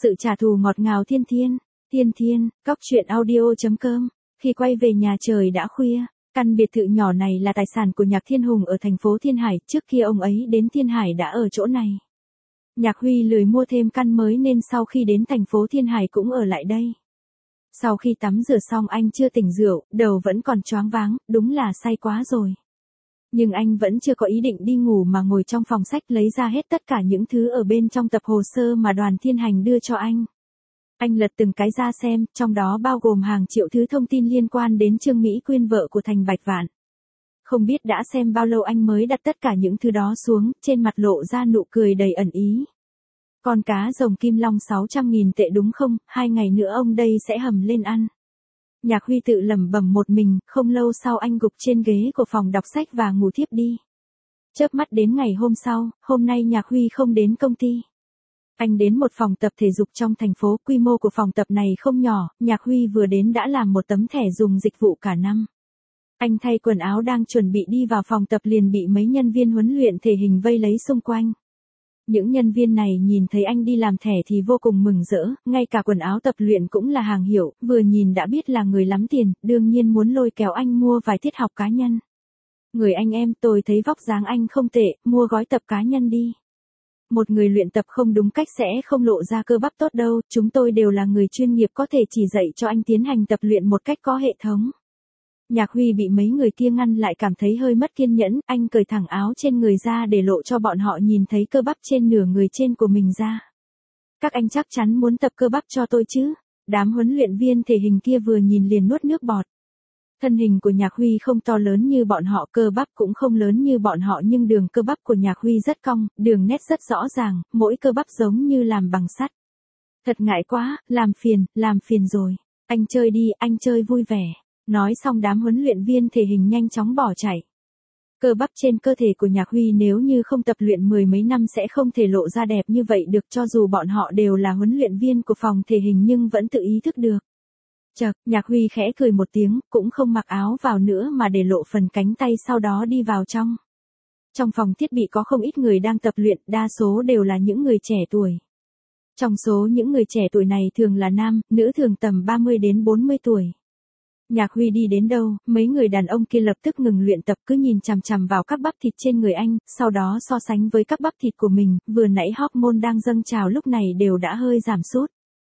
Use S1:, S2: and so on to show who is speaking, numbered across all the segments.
S1: Sự trả thù ngọt ngào Thiên Thiên. Thiên Thiên, cóc truyện audio.com. Khi quay về nhà trời đã khuya, căn biệt thự nhỏ này là tài sản của Nhạc Thiên Hùng ở thành phố Thiên Hải, trước kia ông ấy đến Thiên Hải đã ở chỗ này. Nhạc Huy lười mua thêm căn mới nên sau khi đến thành phố Thiên Hải cũng ở lại đây. Sau khi tắm rửa xong anh chưa tỉnh rượu, đầu vẫn còn choáng váng, đúng là say quá rồi. Nhưng anh vẫn chưa có ý định đi ngủ mà ngồi trong phòng sách lấy ra hết tất cả những thứ ở bên trong tập hồ sơ mà Đoàn Thiên Hành đưa cho anh. Anh lật từng cái ra xem, trong đó bao gồm hàng triệu thứ thông tin liên quan đến Trương Mỹ Quyên vợ của Thành Bạch Vạn. Không biết đã xem bao lâu anh mới đặt tất cả những thứ đó xuống, trên mặt lộ ra nụ cười đầy ẩn ý. Con cá rồng Kim Long 600.000 tệ đúng không, 2 ngày nữa ông đây sẽ hầm lên ăn. Nhạc Huy tự lẩm bẩm một mình, không lâu sau anh gục trên ghế của phòng đọc sách và ngủ thiếp đi. Chớp mắt đến ngày hôm sau, hôm nay Nhạc Huy không đến công ty. Anh đến một phòng tập thể dục trong thành phố, quy mô của phòng tập này không nhỏ, Nhạc Huy vừa đến đã làm một tấm thẻ dùng dịch vụ cả năm. Anh thay quần áo đang chuẩn bị đi vào phòng tập liền bị mấy nhân viên huấn luyện thể hình vây lấy xung quanh. Những nhân viên này nhìn thấy anh đi làm thẻ thì vô cùng mừng rỡ, ngay cả quần áo tập luyện cũng là hàng hiệu, vừa nhìn đã biết là người lắm tiền, đương nhiên muốn lôi kéo anh mua vài tiết học cá nhân. Người anh em, tôi thấy vóc dáng anh không tệ, mua gói tập cá nhân đi. Một người luyện tập không đúng cách sẽ không lộ ra cơ bắp tốt đâu, chúng tôi đều là người chuyên nghiệp có thể chỉ dạy cho anh tiến hành tập luyện một cách có hệ thống. Nhạc Huy bị mấy người kia ngăn lại cảm thấy hơi mất kiên nhẫn, anh cởi thẳng áo trên người ra để lộ cho bọn họ nhìn thấy cơ bắp trên nửa người trên của mình ra. Các anh chắc chắn muốn tập cơ bắp cho tôi chứ? Đám huấn luyện viên thể hình kia vừa nhìn liền nuốt nước bọt. Thân hình của Nhạc Huy không to lớn như bọn họ, cơ bắp cũng không lớn như bọn họ nhưng đường cơ bắp của Nhạc Huy rất cong, đường nét rất rõ ràng, mỗi cơ bắp giống như làm bằng sắt. Thật ngại quá, làm phiền rồi. Anh chơi đi, anh chơi vui vẻ. Nói xong đám huấn luyện viên thể hình nhanh chóng bỏ chạy. Cơ bắp trên cơ thể của Nhạc Huy nếu như không tập luyện mười mấy năm sẽ không thể lộ ra đẹp như vậy được, cho dù bọn họ đều là huấn luyện viên của phòng thể hình nhưng vẫn tự ý thức được. Chậc, Nhạc Huy khẽ cười một tiếng, cũng không mặc áo vào nữa mà để lộ phần cánh tay sau đó đi vào trong. Trong phòng thiết bị có không ít người đang tập luyện, đa số đều là những người trẻ tuổi. Trong số những người trẻ tuổi này thường là nam, nữ thường tầm 30 đến 40 tuổi. Nhạc Huy đi đến đâu, mấy người đàn ông kia lập tức ngừng luyện tập cứ nhìn chằm chằm vào các bắp thịt trên người anh, sau đó so sánh với các bắp thịt của mình, vừa nãy hormone đang dâng trào lúc này đều đã hơi giảm sút.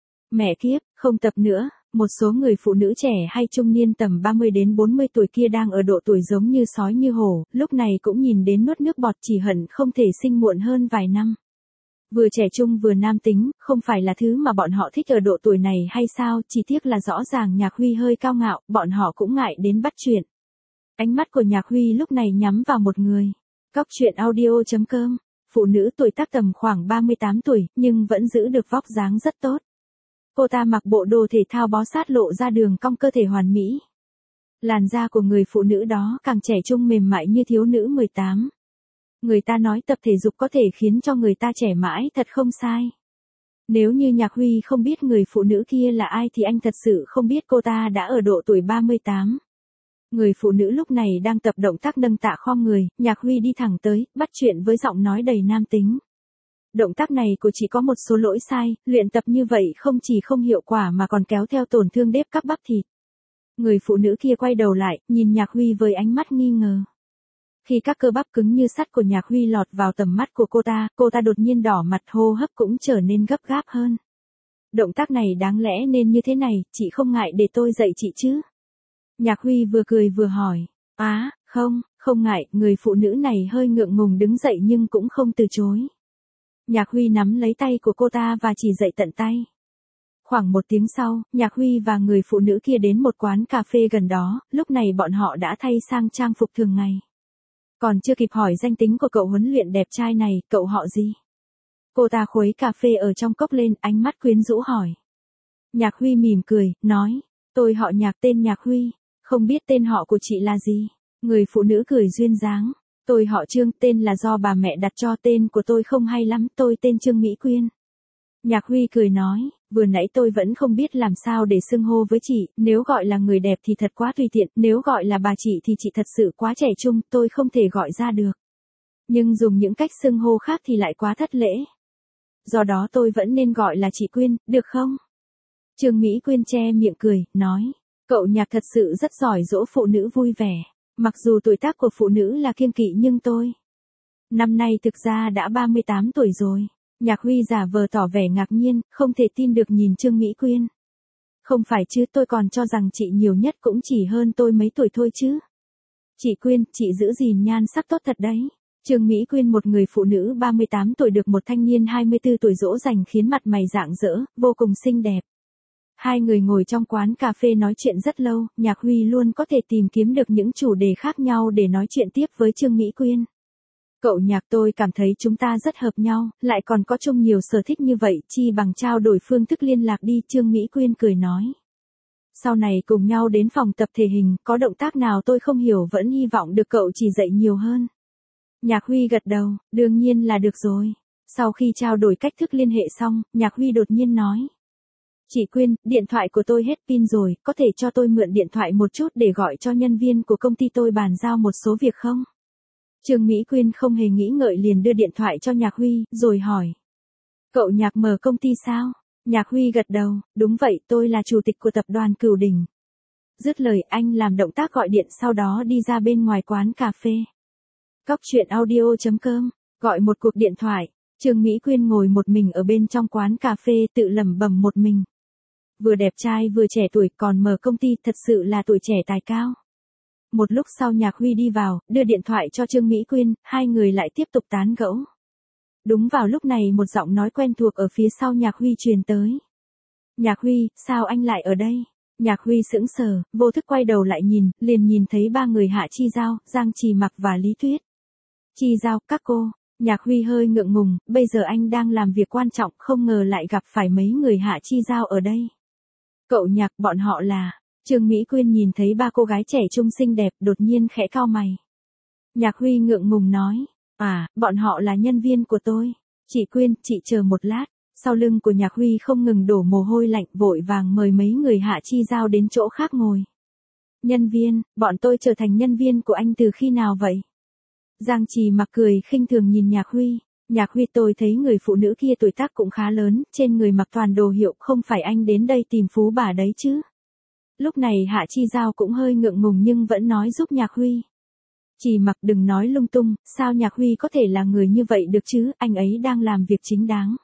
S1: Mẹ kiếp, không tập nữa. Một số người phụ nữ trẻ hay trung niên tầm 30 đến 40 tuổi kia đang ở độ tuổi giống như sói như hổ, lúc này cũng nhìn đến nuốt nước bọt chỉ hận không thể sinh muộn hơn vài năm. Vừa trẻ trung vừa nam tính, không phải là thứ mà bọn họ thích ở độ tuổi này hay sao, chỉ tiếc là rõ ràng Nhạc Huy hơi cao ngạo, bọn họ cũng ngại đến bắt chuyện. Ánh mắt của Nhạc Huy lúc này nhắm vào một người. Cóc truyện audio.com, phụ nữ tuổi tác tầm khoảng 38 tuổi, nhưng vẫn giữ được vóc dáng rất tốt. Cô ta mặc bộ đồ thể thao bó sát lộ ra đường cong cơ thể hoàn mỹ. Làn da của người phụ nữ đó càng trẻ trung mềm mại như thiếu nữ 18. Người ta nói tập thể dục có thể khiến cho người ta trẻ mãi, thật không sai. Nếu như Nhạc Huy không biết người phụ nữ kia là ai thì anh thật sự không biết cô ta đã ở độ tuổi 38. Người phụ nữ lúc này đang tập động tác nâng tạ khom người, Nhạc Huy đi thẳng tới, bắt chuyện với giọng nói đầy nam tính. Động tác này của chị có một số lỗi sai, luyện tập như vậy không chỉ không hiệu quả mà còn kéo theo tổn thương đếp các bắp thịt. Người phụ nữ kia quay đầu lại, nhìn Nhạc Huy với ánh mắt nghi ngờ. Khi các cơ bắp cứng như sắt của Nhạc Huy lọt vào tầm mắt của cô ta đột nhiên đỏ mặt, hô hấp cũng trở nên gấp gáp hơn. Động tác này đáng lẽ nên như thế này, chị không ngại để tôi dạy chị chứ? Nhạc Huy vừa cười vừa hỏi. Không ngại, người phụ nữ này hơi ngượng ngùng đứng dậy nhưng cũng không từ chối. Nhạc Huy nắm lấy tay của cô ta và chỉ dạy tận tay. Khoảng 1 tiếng sau, Nhạc Huy và người phụ nữ kia đến một quán cà phê gần đó, lúc này bọn họ đã thay sang trang phục thường ngày. Còn chưa kịp hỏi danh tính của cậu huấn luyện đẹp trai này, cậu họ gì? Cô ta khuấy cà phê ở trong cốc lên, ánh mắt quyến rũ hỏi. Nhạc Huy mỉm cười, nói, tôi họ Nhạc, tên Nhạc Huy, không biết tên họ của chị là gì? Người phụ nữ cười duyên dáng. Tôi họ Trương, tên là do bà mẹ đặt cho, tên của tôi không hay lắm, tôi tên Trương Mỹ Quyên. Nhạc Huy cười nói, vừa nãy tôi vẫn không biết làm sao để xưng hô với chị, nếu gọi là người đẹp thì thật quá tùy tiện, nếu gọi là bà chị thì chị thật sự quá trẻ trung, tôi không thể gọi ra được. Nhưng dùng những cách xưng hô khác thì lại quá thất lễ. do đó tôi vẫn nên gọi là chị Quyên, được không? Trương Mỹ Quyên che miệng cười, nói, cậu Nhạc thật sự rất giỏi dỗ phụ nữ vui vẻ. Mặc dù tuổi tác của phụ nữ là kiêng kỵ nhưng tôi năm nay thực ra đã 38 tuổi rồi. Nhạc Huy giả vờ tỏ vẻ ngạc nhiên, không thể tin được nhìn Trương Mỹ Quyên. Không phải chứ, tôi còn cho rằng chị nhiều nhất cũng chỉ hơn tôi mấy tuổi thôi chứ. Chị Quyên, chị giữ gìn nhan sắc tốt thật đấy. Trương Mỹ Quyên, một người phụ nữ 38 tuổi được một thanh niên 24 tuổi dỗ dành, khiến mặt mày rạng rỡ, vô cùng xinh đẹp. Hai người ngồi trong quán cà phê nói chuyện rất lâu, Nhạc Huy luôn có thể tìm kiếm được những chủ đề khác nhau để nói chuyện tiếp với Trương Mỹ Quyên. Cậu Nhạc, tôi cảm thấy chúng ta rất hợp nhau, lại còn có chung nhiều sở thích như vậy, chi bằng trao đổi phương thức liên lạc đi, Trương Mỹ Quyên cười nói. Sau này cùng nhau đến phòng tập thể hình, có động tác nào tôi không hiểu vẫn hy vọng được cậu chỉ dạy nhiều hơn. Nhạc Huy gật đầu, đương nhiên là được rồi. Sau khi trao đổi cách thức liên hệ xong, Nhạc Huy đột nhiên nói. Chị Quyên, điện thoại của tôi hết pin rồi, có thể cho tôi mượn điện thoại một chút để gọi cho nhân viên của công ty tôi bàn giao một số việc không? Trương Mỹ Quyên không hề nghĩ ngợi liền đưa điện thoại cho Nhạc Huy, rồi hỏi. Cậu Nhạc mở công ty sao? Nhạc Huy gật đầu, đúng vậy, tôi là chủ tịch của tập đoàn Cửu Đỉnh. Dứt lời anh làm động tác gọi điện, sau đó đi ra bên ngoài quán cà phê. Cóc truyện audio.com, gọi một cuộc điện thoại. Trương Mỹ Quyên ngồi một mình ở bên trong quán cà phê tự lẩm bẩm một mình. Vừa đẹp trai vừa trẻ tuổi, còn mở công ty, thật sự là tuổi trẻ tài cao. Một lúc sau Nhạc Huy đi vào, đưa điện thoại cho Trương Mỹ Quyên, hai người lại tiếp tục tán gẫu. Đúng vào lúc này một giọng nói quen thuộc ở phía sau Nhạc Huy truyền tới. Nhạc Huy, sao anh lại ở đây? Nhạc Huy sững sờ, vô thức quay đầu lại nhìn, liền nhìn thấy ba người Hạ Chi Giao, Giang Trì Mặc và Lý Tuyết. Chi Giao, các cô. Nhạc Huy hơi ngượng ngùng, bây giờ anh đang làm việc quan trọng, không ngờ lại gặp phải mấy người Hạ Chi Giao ở đây. Cậu Nhạc, bọn họ là... Trương Mỹ Quyên nhìn thấy ba cô gái trẻ trung xinh đẹp, đột nhiên khẽ cau mày. Nhạc Huy ngượng ngùng nói, bọn họ là nhân viên của tôi. Chị Quyên, chị chờ một lát. Sau lưng của Nhạc Huy không ngừng đổ mồ hôi lạnh, vội vàng mời mấy người Hạ Chi Giao đến chỗ khác ngồi. Nhân viên, bọn tôi trở thành nhân viên của anh từ khi nào vậy? Giang Trì Mặc cười khinh thường nhìn Nhạc Huy. Nhạc Huy, tôi thấy người phụ nữ kia tuổi tác cũng khá lớn, trên người mặc toàn đồ hiệu, không phải anh đến đây tìm phú bà đấy chứ? Lúc này Hạ Chi Giao cũng hơi ngượng ngùng nhưng vẫn nói giúp Nhạc Huy. Trì Mặc, đừng nói lung tung, sao Nhạc Huy có thể là người như vậy được chứ, anh ấy đang làm việc chính đáng.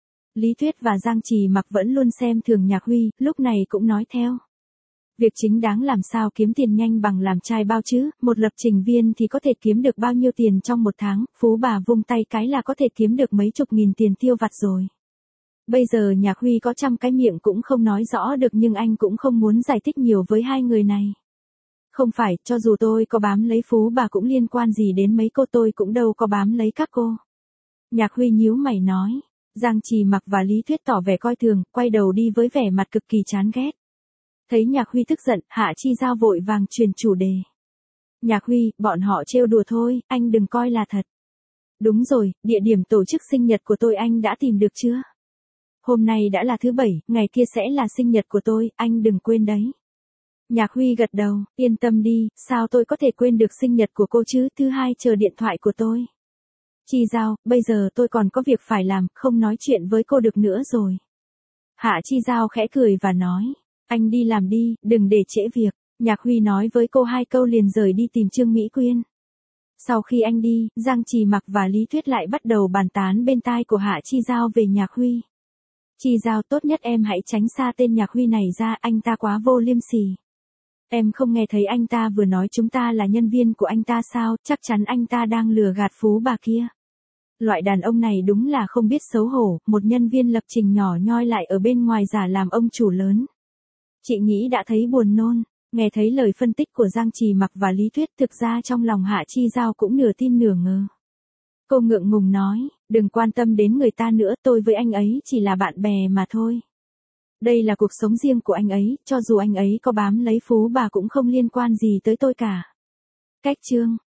S1: Lý Tuyết và Giang Trì Mặc vẫn luôn xem thường Nhạc Huy, lúc này cũng nói theo. Việc chính đáng làm sao kiếm tiền nhanh bằng làm trai bao chứ, một lập trình viên thì có thể kiếm được bao nhiêu tiền trong một tháng, phú bà vung tay cái là có thể kiếm được mấy chục nghìn tiền tiêu vặt rồi. Bây giờ Nhạc Huy có trăm cái miệng cũng không nói rõ được nhưng anh cũng không muốn giải thích nhiều với hai người này. Không phải, cho dù tôi có bám lấy phú bà cũng liên quan gì đến mấy cô, tôi cũng đâu có bám lấy các cô. Nhạc Huy nhíu mày nói. Giang Trì Mặc và Lý Tuyết tỏ vẻ coi thường, quay đầu đi với vẻ mặt cực kỳ chán ghét. Thấy Nhạc Huy tức giận, Hạ Chi Giao vội vàng truyền chủ đề. Nhạc Huy, bọn họ trêu đùa thôi, anh đừng coi là thật. Đúng rồi, địa điểm tổ chức sinh nhật của tôi anh đã tìm được chưa? Hôm nay đã là thứ Bảy, ngày kia sẽ là sinh nhật của tôi, anh đừng quên đấy. Nhạc Huy gật đầu, yên tâm đi, sao tôi có thể quên được sinh nhật của cô chứ, thứ Hai chờ điện thoại của tôi. Chi Giao, bây giờ tôi còn có việc phải làm, không nói chuyện với cô được nữa rồi. Hạ Chi Giao khẽ cười và nói, anh đi làm đi, đừng để trễ việc. Nhạc Huy nói với cô hai câu liền rời đi tìm Trương Mỹ Quyên. Sau khi anh đi, Giang Trì Mặc và Lý Tuyết lại bắt đầu bàn tán bên tai của Hạ Chi Giao về Nhạc Huy. Chi Giao, tốt nhất em hãy tránh xa tên Nhạc Huy này ra, anh ta quá vô liêm sỉ. Em không nghe thấy anh ta vừa nói chúng ta là nhân viên của anh ta sao, chắc chắn anh ta đang lừa gạt phú bà kia. Loại đàn ông này đúng là không biết xấu hổ, một nhân viên lập trình nhỏ nhoi lại ở bên ngoài giả làm ông chủ lớn. Chị nghĩ đã thấy buồn nôn, nghe thấy lời phân tích của Giang Trì Mặc và Lý Tuyết, thực ra trong lòng Hạ Chi Giao cũng nửa tin nửa ngờ. Cô ngượng ngùng nói, đừng quan tâm đến người ta nữa, tôi với anh ấy chỉ là bạn bè mà thôi. Đây là cuộc sống riêng của anh ấy, cho dù anh ấy có bám lấy phú bà cũng không liên quan gì tới tôi cả. Cách chương